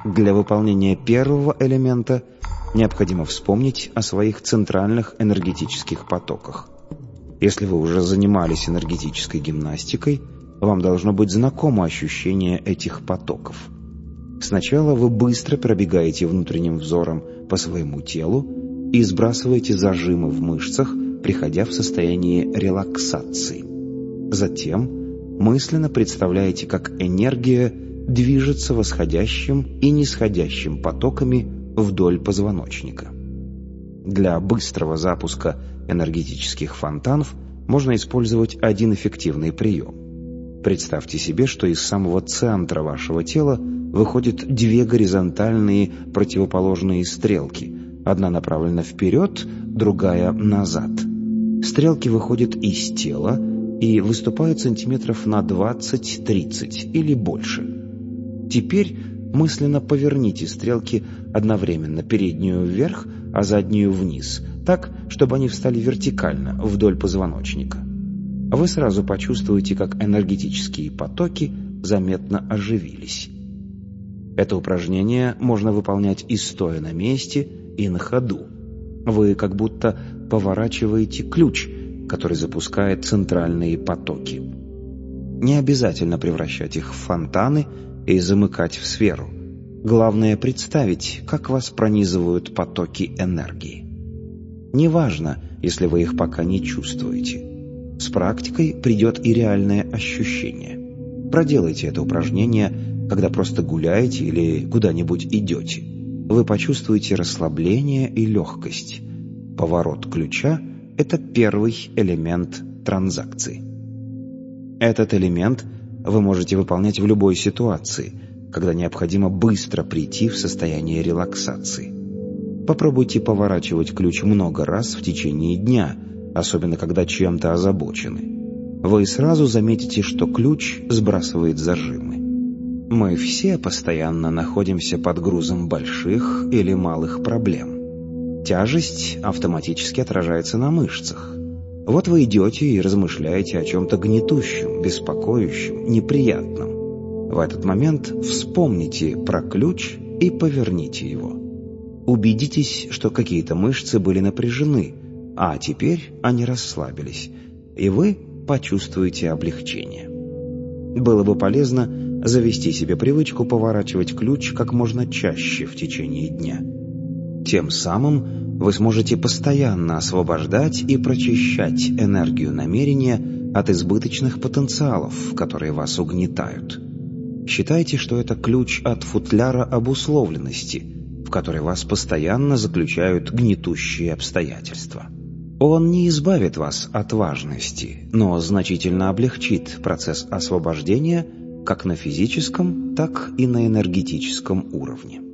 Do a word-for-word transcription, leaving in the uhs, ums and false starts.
Для выполнения первого элемента необходимо вспомнить о своих центральных энергетических потоках. Если вы уже занимались энергетической гимнастикой, вам должно быть знакомо ощущение этих потоков. Сначала вы быстро пробегаете внутренним взором по своему телу и сбрасываете зажимы в мышцах, приходя в состояние релаксации. Затем мысленно представляете, как энергия движется восходящим и нисходящим потоками вдоль позвоночника. Для быстрого запуска энергетических фонтанов можно использовать один эффективный прием. Представьте себе, что из самого центра вашего тела выходят две горизонтальные противоположные стрелки. Одна направлена вперед, другая назад. Стрелки выходят из тела и выступают сантиметров на двадцать-тридцать или больше. Теперь мысленно поверните стрелки одновременно, переднюю вверх, а заднюю вниз, так, чтобы они встали вертикально вдоль позвоночника. Вы сразу почувствуете, как энергетические потоки заметно оживились. Это упражнение можно выполнять и стоя на месте, и на ходу. Вы как будто поворачиваете ключ, который запускает центральные потоки. Не обязательно превращать их в фонтаны и замыкать в сферу. Главное представить, как вас пронизывают потоки энергии. Неважно, если вы их пока не чувствуете. С практикой придет и реальное ощущение. Проделайте это упражнение, когда просто гуляете или куда-нибудь идете. Вы почувствуете расслабление и легкость. Поворот ключа – это первый элемент транзакции. Этот элемент вы можете выполнять в любой ситуации, когда необходимо быстро прийти в состояние релаксации. Попробуйте поворачивать ключ много раз в течение дня, особенно когда чем-то озабочены. Вы сразу заметите, что ключ сбрасывает зажимы. Мы все постоянно находимся под грузом больших или малых проблем. Тяжесть автоматически отражается на мышцах. Вот вы идете и размышляете о чем-то гнетущем, беспокоящем, неприятном. В этот момент вспомните про ключ и поверните его. Убедитесь, что какие-то мышцы были напряжены, а теперь они расслабились, и вы почувствуете облегчение. Было бы полезно завести себе привычку поворачивать ключ как можно чаще в течение дня. Тем самым вы сможете постоянно освобождать и прочищать энергию намерения от избыточных потенциалов, которые вас угнетают. Считайте, что это ключ от футляра обусловленности, в который вас постоянно заключают гнетущие обстоятельства. Он не избавит вас от важности, но значительно облегчит процесс освобождения как на физическом, так и на энергетическом уровне.